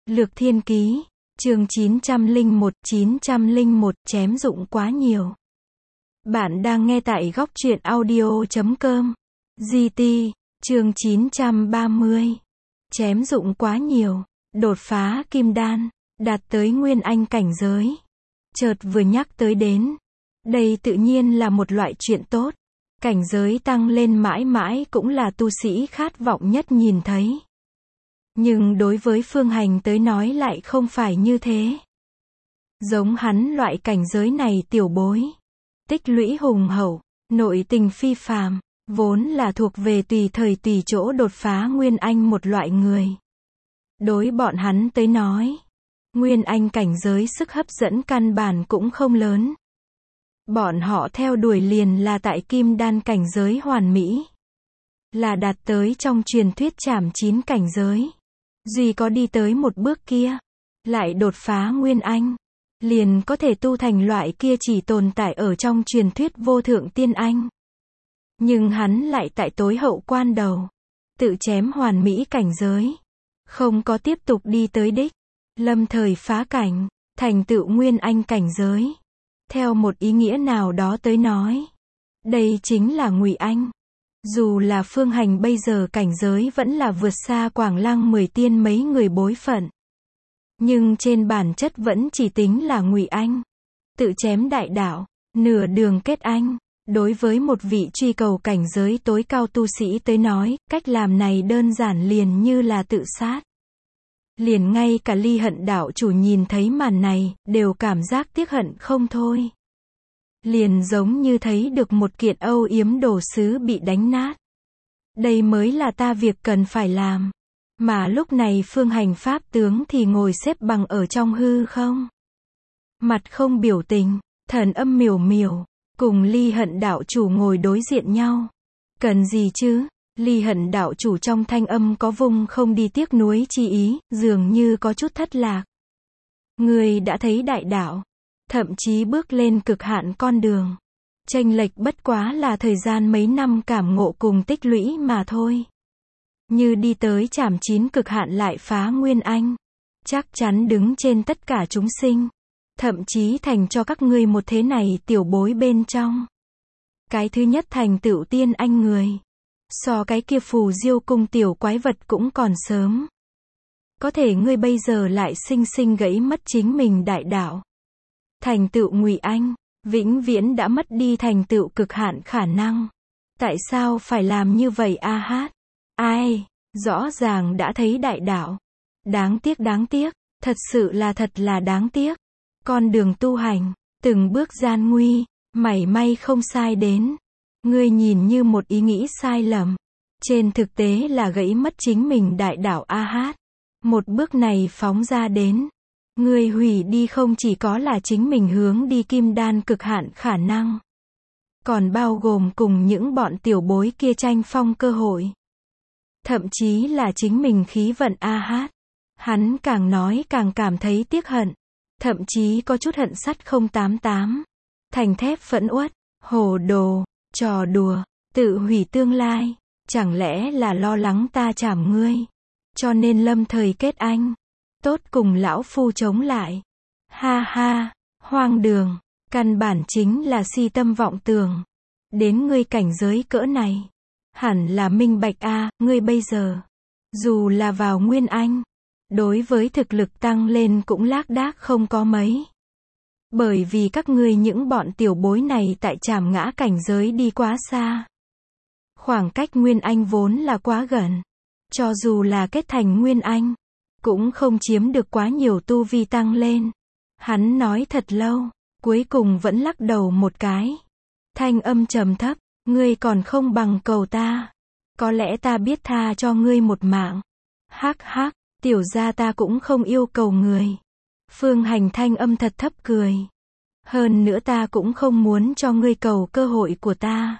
Lược Thiên Ký, chương 901, chém dụng quá nhiều. Bạn đang nghe tại góc truyện audio.com. GT, chương 930. Chém dụng quá nhiều, đột phá kim đan, đạt tới nguyên anh cảnh giới. Chợt vừa nhắc tới đến, đây tự nhiên là một loại chuyện tốt. Cảnh giới tăng lên mãi mãi cũng là tu sĩ khát vọng nhất nhìn thấy. Nhưng đối với Phương Hành tới nói lại không phải như thế. Giống hắn loại cảnh giới này tiểu bối, tích lũy hùng hậu, nội tình phi phàm, vốn là thuộc về tùy thời tùy chỗ đột phá nguyên anh một loại người. Đối bọn hắn tới nói, nguyên anh cảnh giới sức hấp dẫn căn bản cũng không lớn. Bọn họ theo đuổi liền là tại kim đan cảnh giới hoàn mỹ, là đạt tới trong truyền thuyết trảm 9 cảnh giới. Duy có đi tới một bước kia, lại đột phá nguyên anh, liền có thể tu thành loại kia chỉ tồn tại ở trong truyền thuyết vô thượng tiên anh. Nhưng hắn lại tại tối hậu quan đầu, tự chém hoàn mỹ cảnh giới, không có tiếp tục đi tới đích, lâm thời phá cảnh, thành tựu nguyên anh cảnh giới. Theo một ý nghĩa nào đó tới nói, đây chính là ngụy anh. Dù là Phương Hành bây giờ cảnh giới vẫn là vượt xa Quảng Lăng 10 tiên mấy người bối phận. Nhưng trên bản chất vẫn chỉ tính là ngụy anh. Tự chém đại đạo, nửa đường kết anh. Đối với một vị truy cầu cảnh giới tối cao tu sĩ tới nói, cách làm này đơn giản liền như là tự sát. Liền ngay cả Ly Hận đạo chủ nhìn thấy màn này, đều cảm giác tiếc hận không thôi. Liền giống như thấy được một kiện âu yếm đồ sứ bị đánh nát. Đây mới là ta việc cần phải làm. Mà lúc này Phương Hành pháp tướng thì ngồi xếp bằng ở trong hư không. Mặt không biểu tình, thần âm miểu miểu, cùng Ly Hận đạo chủ ngồi đối diện nhau. Cần gì chứ? Ly Hận đạo chủ trong thanh âm có vùng không đi tiếc nuối chi ý, dường như có chút thất lạc. Người đã thấy đại đạo, thậm chí bước lên cực hạn con đường. Chênh lệch bất quá là thời gian mấy năm cảm ngộ cùng tích lũy mà thôi. Như đi tới trảm 9 cực hạn lại phá nguyên anh, chắc chắn đứng trên tất cả chúng sinh, thậm chí thành cho các ngươi một thế này tiểu bối bên trong. Cái thứ nhất thành tựu tiên anh người, so cái kia phù diêu cung tiểu quái vật cũng còn sớm. Có thể ngươi bây giờ lại sinh sinh gãy mất chính mình đại đạo. Thành tựu ngụy anh, vĩnh viễn đã mất đi thành tựu cực hạn khả năng. Tại sao phải làm như vậy a hát? Ai, rõ ràng đã thấy đại đạo. Đáng tiếc, thật sự là thật là đáng tiếc. Con đường tu hành, từng bước gian nguy, mảy may không sai đến. Ngươi nhìn như một ý nghĩ sai lầm, trên thực tế là gãy mất chính mình đại đạo a hát. Một bước này phóng ra đến, ngươi hủy đi không chỉ có là chính mình hướng đi kim đan cực hạn khả năng, còn bao gồm cùng những bọn tiểu bối kia tranh phong cơ hội. Thậm chí là chính mình khí vận a hát. Hắn càng nói càng cảm thấy tiếc hận, thậm chí có chút hận sắt 088. Thành thép phẫn uất, hồ đồ, trò đùa, tự hủy tương lai, chẳng lẽ là lo lắng ta chảm ngươi, cho nên lâm thời kết anh, tốt cùng lão phu chống lại. Ha ha, hoang đường, căn bản chính là si tâm vọng tưởng. Đến ngươi cảnh giới cỡ này, hẳn là minh bạch a, ngươi bây giờ, dù là vào nguyên anh, đối với thực lực tăng lên cũng lác đác không có mấy. Bởi vì các ngươi những bọn tiểu bối này tại trảm ngã cảnh giới đi quá xa. Khoảng cách nguyên anh vốn là quá gần. Cho dù là kết thành nguyên anh, cũng không chiếm được quá nhiều tu vi tăng lên. Hắn nói thật lâu, cuối cùng vẫn lắc đầu một cái. Thanh âm trầm thấp, ngươi còn không bằng cầu ta. Có lẽ ta biết tha cho ngươi một mạng. Hắc hắc, tiểu gia ta cũng không yêu cầu người. Phương Hành thanh âm thật thấp cười. Hơn nữa ta cũng không muốn cho ngươi cầu cơ hội của ta.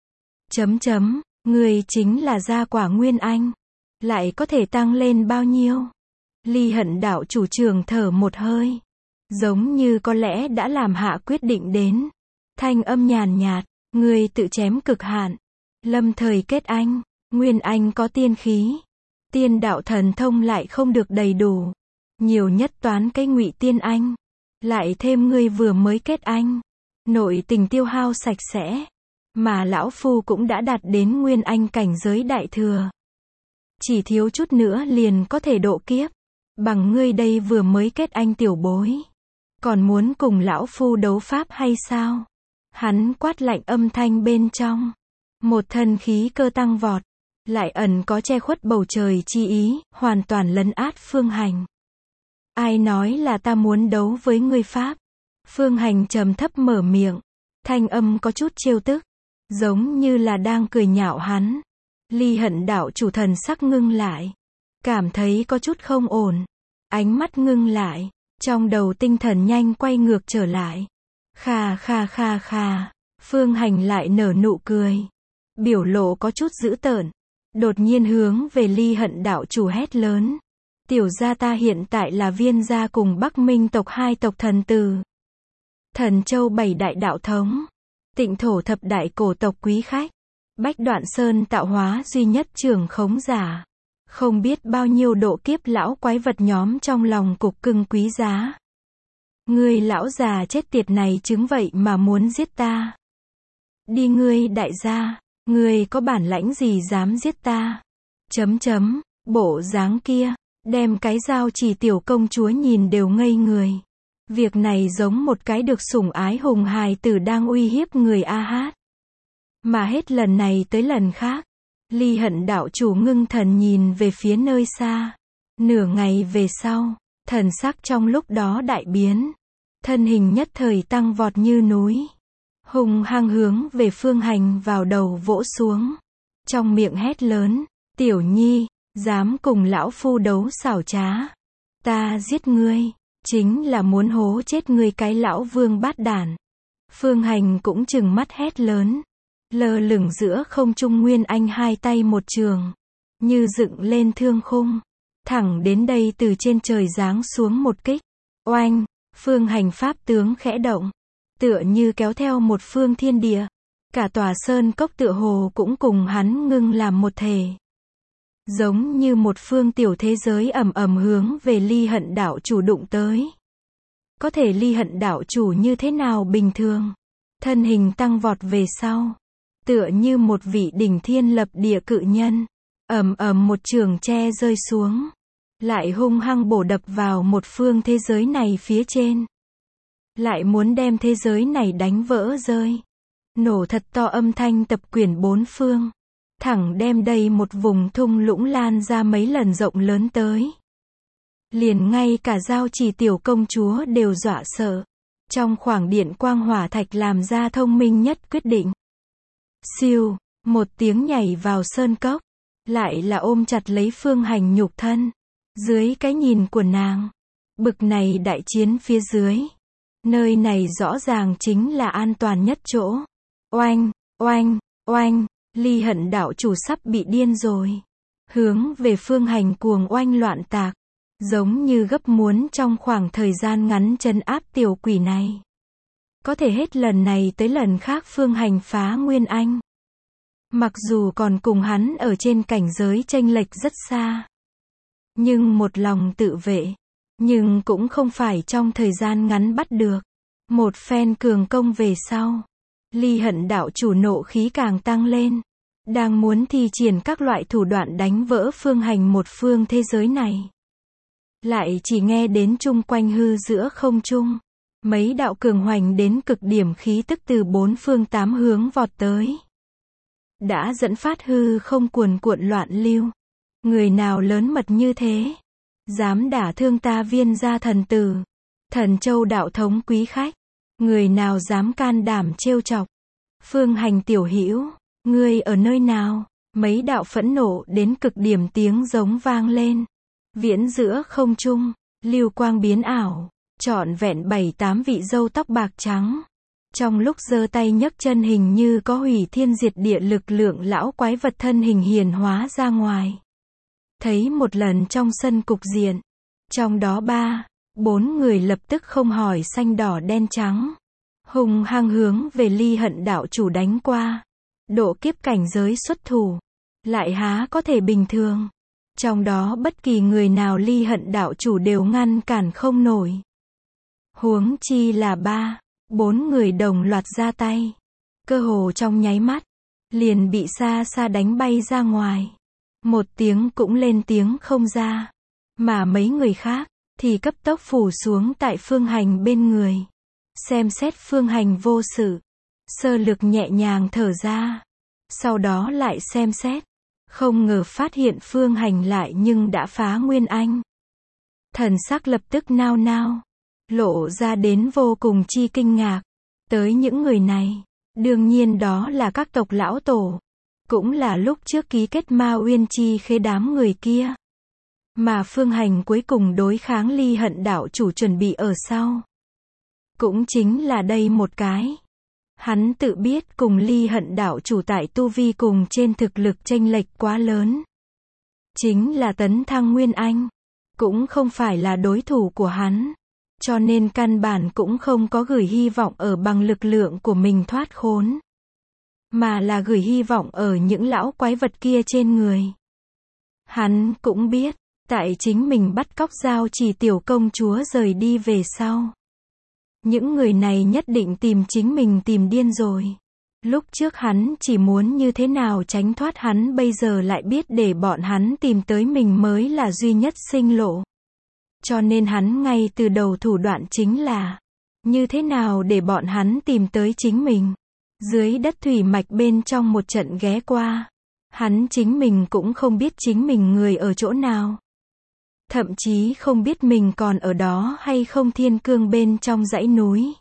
Ngươi chính là gia quả nguyên anh. Lại có thể tăng lên bao nhiêu? Ly Hận đạo chủ trường thở một hơi. Giống như có lẽ đã làm hạ quyết định đến. Thanh âm nhàn nhạt, ngươi tự chém cực hạn. Lâm thời kết anh, nguyên anh có tiên khí. Tiên đạo thần thông lại không được đầy đủ. Nhiều nhất toán cái Ngụy Tiên Anh. Lại thêm ngươi vừa mới kết anh. Nội tình tiêu hao sạch sẽ. Mà lão phu cũng đã đạt đến Nguyên Anh cảnh giới đại thừa. Chỉ thiếu chút nữa liền có thể độ kiếp. Bằng ngươi đây vừa mới kết anh tiểu bối. Còn muốn cùng lão phu đấu pháp hay sao? Hắn quát lạnh âm thanh bên trong. Một thần khí cơ tăng vọt. Lại ẩn có che khuất bầu trời chi ý, hoàn toàn lấn át Phương Hành. Ai nói là ta muốn đấu với ngươi pháp? Phương Hành trầm thấp mở miệng. Thanh âm có chút trêu tức. Giống như là đang cười nhạo hắn. Ly Hận đạo chủ thần sắc ngưng lại. Cảm thấy có chút không ổn. Ánh mắt ngưng lại. Trong đầu tinh thần nhanh quay ngược trở lại. Khà khà khà khà. Phương Hành lại nở nụ cười. Biểu lộ có chút dữ tợn. Đột nhiên hướng về Ly Hận đạo chủ hét lớn. Tiểu gia ta hiện tại là Viên gia cùng Bắc Minh tộc hai tộc thần tử. Thần Châu bảy đại đạo thống. Tịnh thổ thập đại cổ tộc quý khách. Bách Đoạn Sơn tạo hóa duy nhất trưởng khống giả. Không biết bao nhiêu độ kiếp lão quái vật nhóm trong lòng cục cưng quý giá. Ngươi lão già chết tiệt này chứng vậy mà muốn giết ta. Đi ngươi đại gia, ngươi có bản lãnh gì dám giết ta? Bộ dáng kia, đem cái dao chỉ tiểu công chúa nhìn đều ngây người. Việc này giống một cái được sủng ái hùng hài tử đang uy hiếp người a hát. Mà hết lần này tới lần khác. Ly Hận đạo chủ ngưng thần nhìn về phía nơi xa. Nửa ngày về sau, thần sắc trong lúc đó đại biến. Thân hình nhất thời tăng vọt như núi. Hùng hăng hướng về Phương Hành vào đầu vỗ xuống. Trong miệng hét lớn, tiểu nhi, dám cùng lão phu đấu xảo trá. Ta giết ngươi, chính là muốn hố chết ngươi cái lão vương bát đản. Phương Hành cũng trừng mắt hét lớn. Lơ lửng giữa không trung Nguyên Anh hai tay một trường. Như dựng lên thương khung. Thẳng đến đây từ trên trời giáng xuống một kích. Oanh, Phương Hành pháp tướng khẽ động. Tựa như kéo theo một phương thiên địa. Cả tòa sơn cốc tựa hồ cũng cùng hắn ngưng làm một thể. Giống như một phương tiểu thế giới ầm ầm hướng về Ly Hận đạo chủ đụng tới. Có thể Ly Hận đạo chủ như thế nào bình thường. Thân hình tăng vọt về sau. Tựa như một vị đỉnh thiên lập địa cự nhân. Ầm ầm một trường tre rơi xuống. Lại hung hăng bổ đập vào một phương thế giới này phía trên. Lại muốn đem thế giới này đánh vỡ rơi. Nổ thật to âm thanh tập quyển bốn phương. Thẳng đem đây một vùng thung lũng lan ra mấy lần rộng lớn tới. Liền ngay cả giao chỉ tiểu công chúa đều dọa sợ. Trong khoảng điện quang hỏa thạch làm ra thông minh nhất quyết định. Siêu, một tiếng nhảy vào sơn cốc. Lại là ôm chặt lấy Phương Hành nhục thân. Dưới cái nhìn của nàng. Bực này đại chiến phía dưới. Nơi này rõ ràng chính là an toàn nhất chỗ. Oanh, oanh, oanh, Ly Hận đạo chủ sắp bị điên rồi. Hướng về Phương Hành cuồng oanh loạn tạc. Giống như gấp muốn trong khoảng thời gian ngắn trấn áp tiểu quỷ này. Có thể hết lần này tới lần khác Phương Hành phá Nguyên Anh. Mặc dù còn cùng hắn ở trên cảnh giới chênh lệch rất xa. Nhưng một lòng tự vệ. Nhưng cũng không phải trong thời gian ngắn bắt được. Một phen cường công về sau. Ly Hận đạo chủ nộ khí càng tăng lên. Đang muốn thi triển các loại thủ đoạn đánh vỡ Phương Hành một phương thế giới này. Lại chỉ nghe đến chung quanh hư giữa không trung. Mấy đạo cường hoành đến cực điểm khí tức từ bốn phương tám hướng vọt tới. Đã dẫn phát hư không cuồn cuộn loạn lưu. Người nào lớn mật như thế? Dám đả thương ta Viên gia thần tử. Thần Châu đạo thống quý khách. Người nào dám can đảm trêu chọc? Phương Hành tiểu hữu, ngươi ở nơi nào? Mấy đạo phẫn nộ đến cực điểm tiếng giống vang lên. Viễn giữa không trung, lưu quang biến ảo, trọn vẹn 7-8 vị râu tóc bạc trắng. Trong lúc giơ tay nhấc chân hình như có hủy thiên diệt địa lực lượng lão quái vật thân hình hiển hóa ra ngoài. Thấy một lần trong sân cục diện, trong đó 3-4 người lập tức không hỏi xanh đỏ đen trắng. Hùng hăng hướng về Ly Hận đạo chủ đánh qua. Độ kiếp cảnh giới xuất thủ. Lại há có thể bình thường. Trong đó bất kỳ người nào Ly Hận đạo chủ đều ngăn cản không nổi. Huống chi là 4 người đồng loạt ra tay. Cơ hồ trong nháy mắt, liền bị xa xa đánh bay ra ngoài. Một tiếng cũng lên tiếng không ra. Mà mấy người khác, thì cấp tốc phủ xuống tại Phương Hành bên người. Xem xét Phương Hành vô sự. Sơ lược nhẹ nhàng thở ra. Sau đó lại xem xét. Không ngờ phát hiện Phương Hành lại nhưng đã phá Nguyên Anh. Thần sắc lập tức nao nao. Lộ ra đến vô cùng chi kinh ngạc. Tới những người này. Đương nhiên đó là các tộc lão tổ. Cũng là lúc trước ký kết Ma Uyên Chi khế đám người kia. Mà Phương Hành cuối cùng đối kháng Ly Hận đạo chủ chuẩn bị ở sau. Cũng chính là đây một cái. Hắn tự biết cùng Ly Hận đạo chủ tại tu vi cùng trên thực lực chênh lệch quá lớn. Chính là tấn thăng Nguyên Anh. Cũng không phải là đối thủ của hắn. Cho nên căn bản cũng không có gửi hy vọng ở bằng lực lượng của mình thoát khốn. Mà là gửi hy vọng ở những lão quái vật kia trên người. Hắn cũng biết, tại chính mình bắt cóc Giao Chỉ tiểu công chúa rời đi về sau. Những người này nhất định tìm chính mình tìm điên rồi. Lúc trước hắn chỉ muốn như thế nào tránh thoát, hắn bây giờ lại biết để bọn hắn tìm tới mình mới là duy nhất sinh lộ. Cho nên hắn ngay từ đầu thủ đoạn chính là như thế nào để bọn hắn tìm tới chính mình. Dưới đất thủy mạch bên trong một trận ghé qua. Hắn chính mình cũng không biết chính mình người ở chỗ nào. Thậm chí không biết mình còn ở đó hay không, Thiên Cương bên trong dãy núi.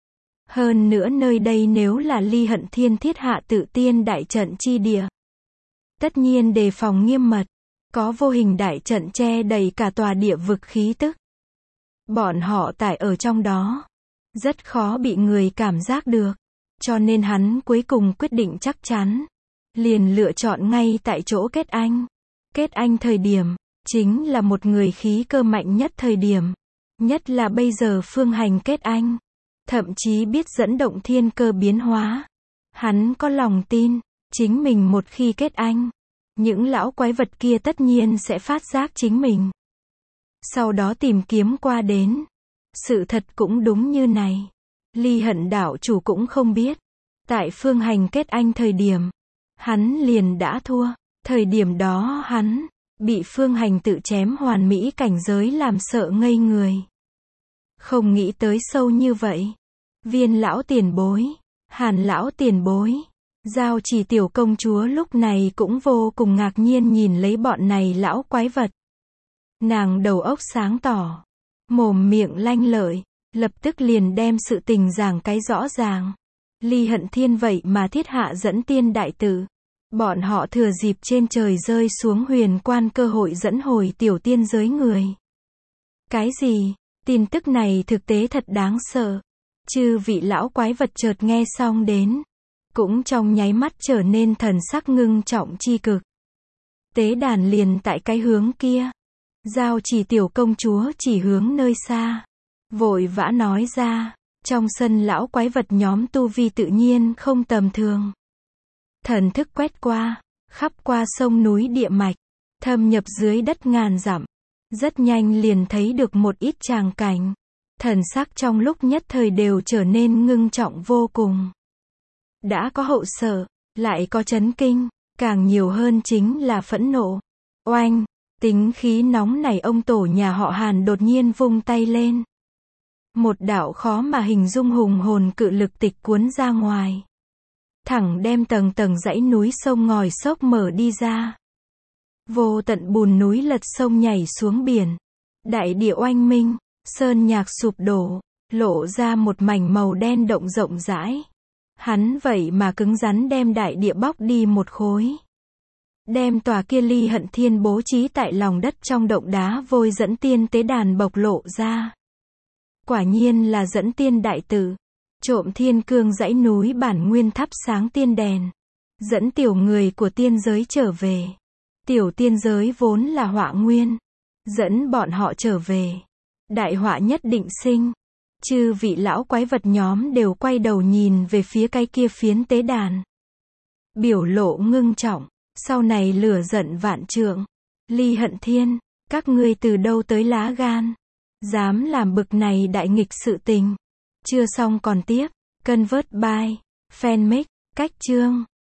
Hơn nữa nơi đây nếu là Ly Hận Thiên thiết hạ Tự Tiên đại trận chi địa. Tất nhiên đề phòng nghiêm mật. Có vô hình đại trận che đầy cả tòa địa vực khí tức. Bọn họ tại ở trong đó. Rất khó bị người cảm giác được. Cho nên hắn cuối cùng quyết định chắc chắn. Liền lựa chọn ngay tại chỗ kết anh. Kết anh thời điểm. Chính là một người khí cơ mạnh nhất thời điểm. Nhất là bây giờ Phương Hành kết anh. Thậm chí biết dẫn động thiên cơ biến hóa. Hắn có lòng tin. Chính mình một khi kết anh. Những lão quái vật kia tất nhiên sẽ phát giác chính mình. Sau đó tìm kiếm qua đến. Sự thật cũng đúng như này. Ly Hận đạo chủ cũng không biết. Tại Phương Hành kết anh thời điểm. Hắn liền đã thua. Thời điểm đó hắn bị Phương Hành tự chém hoàn mỹ cảnh giới làm sợ ngây người. Không nghĩ tới sâu như vậy. Viên lão tiền bối. Hàn lão tiền bối. Giao Chỉ tiểu công chúa lúc này cũng vô cùng ngạc nhiên nhìn lấy bọn này lão quái vật. Nàng đầu óc sáng tỏ. Mồm miệng lanh lợi. Lập tức liền đem sự tình giảng cái rõ ràng. Ly Hận Thiên vậy mà thiết hạ dẫn tiên đại tự. Bọn họ thừa dịp trên trời rơi xuống huyền quan cơ hội dẫn hồi tiểu tiên giới người. Cái gì? Tin tức này thực tế thật đáng sợ. Chư vị lão quái vật chợt nghe xong đến. Cũng trong nháy mắt trở nên thần sắc ngưng trọng chi cực. Tế đàn liền tại cái hướng kia. Giao Chỉ tiểu công chúa chỉ hướng nơi xa. Vội vã nói ra. Trong sân lão quái vật nhóm tu vi tự nhiên không tầm thường. Thần thức quét qua. Khắp qua sông núi địa mạch. Thâm nhập dưới đất ngàn dặm. Rất nhanh liền thấy được một ít tràng cảnh. Thần sắc trong lúc nhất thời đều trở nên ngưng trọng vô cùng. Đã có hậu sợ, lại có chấn kinh, càng nhiều hơn chính là phẫn nộ. Oanh, tính khí nóng này ông tổ nhà họ Hàn đột nhiên vung tay lên. Một đạo khó mà hình dung hùng hồn cự lực tịch cuốn ra ngoài. Thẳng đem tầng tầng dãy núi sông ngòi xốc mở đi ra. Vô tận bùn núi lật sông nhảy xuống biển. Đại địa oanh minh, sơn nhạc sụp đổ, lộ ra một mảnh màu đen động rộng rãi. Hắn vậy mà cứng rắn đem đại địa bóc đi một khối. Đem tòa kia Ly Hận Thiên bố trí tại lòng đất trong động đá vôi dẫn tiên tế đàn bộc lộ ra. Quả nhiên là dẫn tiên đại tự. Trộm Thiên Cương dãy núi bản nguyên thắp sáng tiên đèn. Dẫn tiểu người của tiên giới trở về. Tiểu tiên giới vốn là họa nguyên. Dẫn bọn họ trở về. Đại họa nhất định sinh. Chư vị lão quái vật nhóm đều quay đầu nhìn về phía cái kia phiến tế đàn. Biểu lộ ngưng trọng. Sau này lửa giận vạn trượng. Ly Hận Thiên, các ngươi từ đâu tới lá gan? Dám làm bực này đại nghịch sự tình. Chưa xong còn tiếp. Convert by Fanmake, cách chương.